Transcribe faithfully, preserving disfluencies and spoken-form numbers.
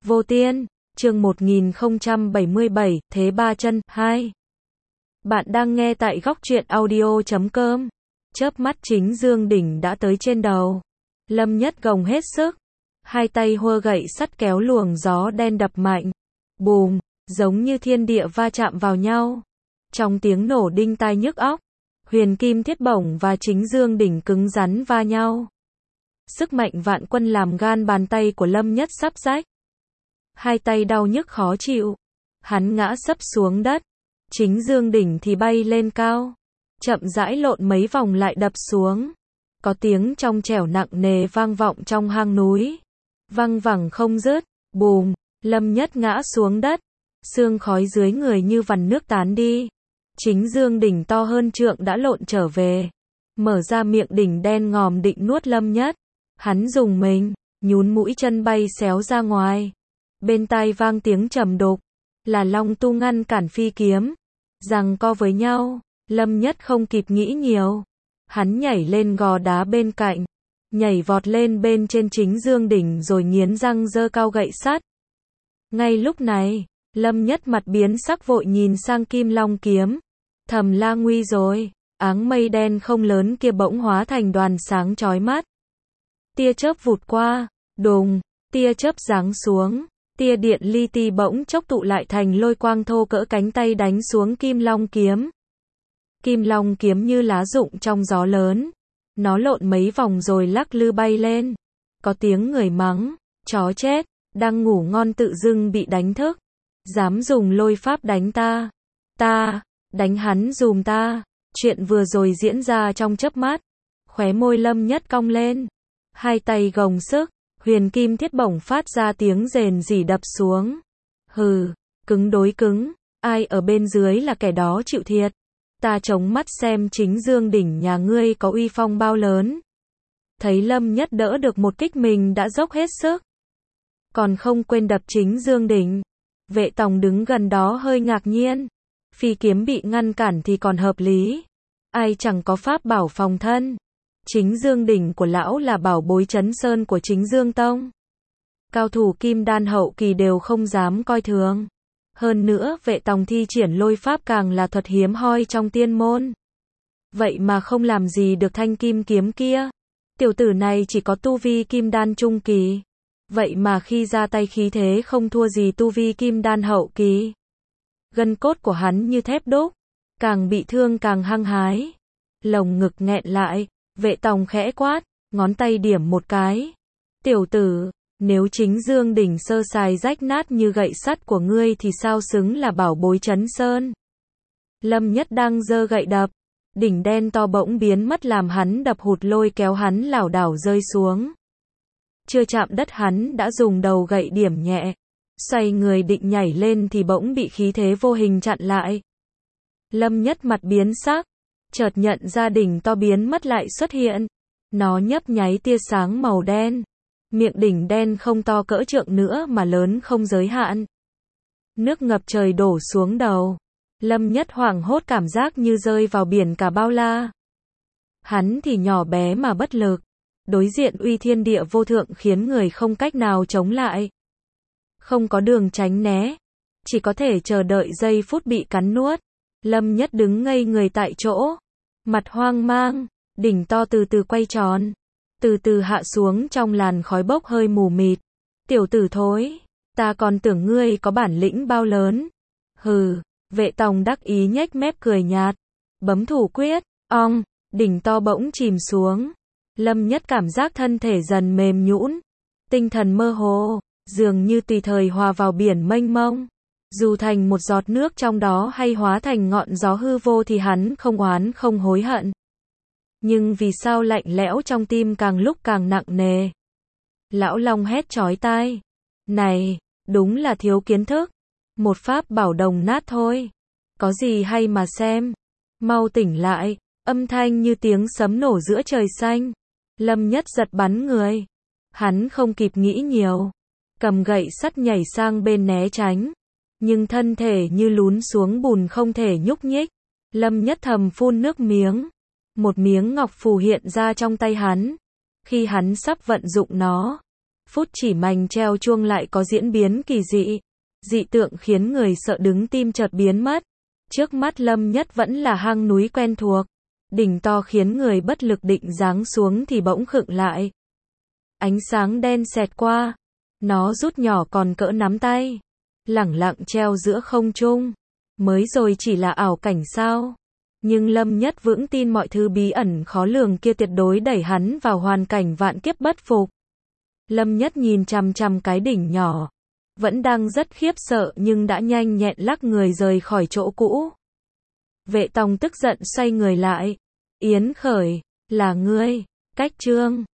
Vô Tiên, chương một nghìn không trăm bảy mươi bảy, Thế Ba Chân, hai. Bạn đang nghe tại góc truyện audio chấm com. Chớp mắt chính Dương Đỉnh đã tới trên đầu. Lâm Nhất gồng hết sức. Hai tay hua gậy sắt kéo luồng gió đen đập mạnh. Bùm, giống như thiên địa va chạm vào nhau. Trong tiếng nổ đinh tai nhức óc, Huyền Kim Thiết Bổng và chính Dương Đỉnh cứng rắn va nhau. Sức mạnh vạn quân làm gan bàn tay của Lâm Nhất sắp rách. Hai tay đau nhức khó chịu. Hắn ngã sấp xuống đất. Chính Dương Đỉnh thì bay lên cao. Chậm rãi lộn mấy vòng lại đập xuống. Có tiếng trong trẻo nặng nề vang vọng trong hang núi. Văng vẳng không dứt. Bùm, Lâm Nhất ngã xuống đất. Sương khói dưới người như vằn nước tán đi. Chính Dương Đỉnh to hơn trượng đã lộn trở về. Mở ra miệng đỉnh đen ngòm định nuốt Lâm Nhất. Hắn dùng mình, nhún mũi chân bay xéo ra ngoài. Bên tai vang tiếng trầm đục, là Long Tu ngăn cản phi kiếm. Giằng co với nhau, Lâm Nhất không kịp nghĩ nhiều. Hắn nhảy lên gò đá bên cạnh, nhảy vọt lên bên trên chính Dương Đỉnh rồi nghiến răng giơ cao gậy sắt. Ngay lúc này, Lâm Nhất mặt biến sắc vội nhìn sang Kim Long kiếm. Thầm la nguy rồi, áng mây đen không lớn kia bỗng hóa thành đoàn sáng chói mắt. Tia chớp vụt qua, đùng, tia chớp giáng xuống, tia điện li ti bỗng chốc tụ lại thành lôi quang thô cỡ cánh tay đánh xuống Kim Long kiếm. Kim Long kiếm như lá rụng trong gió lớn. Nó lộn mấy vòng rồi lắc lư bay lên. Có tiếng người mắng, chó chết, đang ngủ ngon tự dưng bị đánh thức. Dám dùng lôi pháp đánh ta. Ta, đánh hắn dùm ta. Chuyện vừa rồi diễn ra trong chớp mắt. Khóe môi Lâm Nhất cong lên. Hai tay gồng sức, Huyền Kim Thiết Bổng phát ra tiếng rền rỉ đập xuống. Hừ, cứng đối cứng, ai ở bên dưới là kẻ đó chịu thiệt. Ta chống mắt xem chính Dương Đỉnh nhà ngươi có uy phong bao lớn. Thấy Lâm Nhất đỡ được một kích mình đã dốc hết sức. Còn không quên đập chính Dương Đỉnh. Vệ Tòng đứng gần đó hơi ngạc nhiên. Phi kiếm bị ngăn cản thì còn hợp lý. Ai chẳng có pháp bảo phòng thân. Chính Dương Đỉnh của lão là bảo bối trấn sơn của chính Dương Tông. Cao thủ kim đan hậu kỳ đều không dám coi thường. Hơn nữa, Vệ Tòng thi triển lôi pháp càng là thuật hiếm hoi trong tiên môn. Vậy mà không làm gì được thanh kim kiếm kia. Tiểu tử này chỉ có tu vi kim đan trung kỳ. Vậy mà khi ra tay khí thế không thua gì tu vi kim đan hậu kỳ. Gân cốt của hắn như thép đúc. Càng bị thương càng hăng hái. Lồng ngực nghẹn lại. Vệ Tòng khẽ quát, ngón tay điểm một cái. Tiểu tử, nếu chính Dương Đỉnh sơ sài rách nát như gậy sắt của ngươi thì sao xứng là bảo bối trấn sơn. Lâm Nhất đang giơ gậy đập. Đỉnh đen to bỗng biến mất làm hắn đập hụt lôi kéo hắn lảo đảo rơi xuống. Chưa chạm đất hắn đã dùng đầu gậy điểm nhẹ. Xoay người định nhảy lên thì bỗng bị khí thế vô hình chặn lại. Lâm Nhất mặt biến sắc. Chợt nhận ra đỉnh to biến mất lại xuất hiện. Nó nhấp nháy tia sáng màu đen. Miệng đỉnh đen không to cỡ trượng nữa mà lớn không giới hạn. Nước ngập trời đổ xuống đầu. Lâm Nhất hoảng hốt cảm giác như rơi vào biển cả bao la. Hắn thì nhỏ bé mà bất lực. Đối diện uy thiên địa vô thượng khiến người không cách nào chống lại. Không có đường tránh né. Chỉ có thể chờ đợi giây phút bị cắn nuốt. Lâm Nhất đứng ngây người tại chỗ. Mặt hoang mang, đỉnh to từ từ quay tròn. Từ từ hạ xuống trong làn khói bốc hơi mù mịt. Tiểu tử thối, ta còn tưởng ngươi có bản lĩnh bao lớn. Hừ, Vệ Tòng đắc ý nhếch mép cười nhạt. Bấm thủ quyết, ong, đỉnh to bỗng chìm xuống. Lâm Nhất cảm giác thân thể dần mềm nhũn. Tinh thần mơ hồ, dường như tùy thời hòa vào biển mênh mông. Dù thành một giọt nước trong đó hay hóa thành ngọn gió hư vô thì hắn không oán không hối hận. Nhưng vì sao lạnh lẽo trong tim càng lúc càng nặng nề. Lão Long hét chói tai. Này, đúng là thiếu kiến thức. Một pháp bảo đồng nát thôi. Có gì hay mà xem. Mau tỉnh lại. Âm thanh như tiếng sấm nổ giữa trời xanh. Lâm Nhất giật bắn người. Hắn không kịp nghĩ nhiều. Cầm gậy sắt nhảy sang bên né tránh. Nhưng thân thể như lún xuống bùn không thể nhúc nhích. Lâm Nhất thầm phun nước miếng. Một miếng ngọc phù hiện ra trong tay hắn. Khi hắn sắp vận dụng nó, Phút chỉ mảnh treo chuông lại có diễn biến kỳ dị. Dị tượng khiến người sợ đứng tim chợt biến mất. Trước mắt Lâm Nhất vẫn là hang núi quen thuộc. Đỉnh to khiến người bất lực định giáng xuống thì bỗng khựng lại. Ánh sáng đen xẹt qua. Nó rút nhỏ còn cỡ nắm tay. Lẳng lặng treo giữa không trung. Mới rồi chỉ là ảo cảnh sao? Nhưng Lâm Nhất vững tin mọi thứ bí ẩn khó lường kia tuyệt đối đẩy hắn vào hoàn cảnh vạn kiếp bất phục. Lâm Nhất nhìn chằm chằm cái đỉnh nhỏ. Vẫn đang rất khiếp sợ nhưng đã nhanh nhẹn lắc người rời khỏi chỗ cũ. Vệ Tòng tức giận xoay người lại. Yến Khởi, là ngươi, Cách Trương.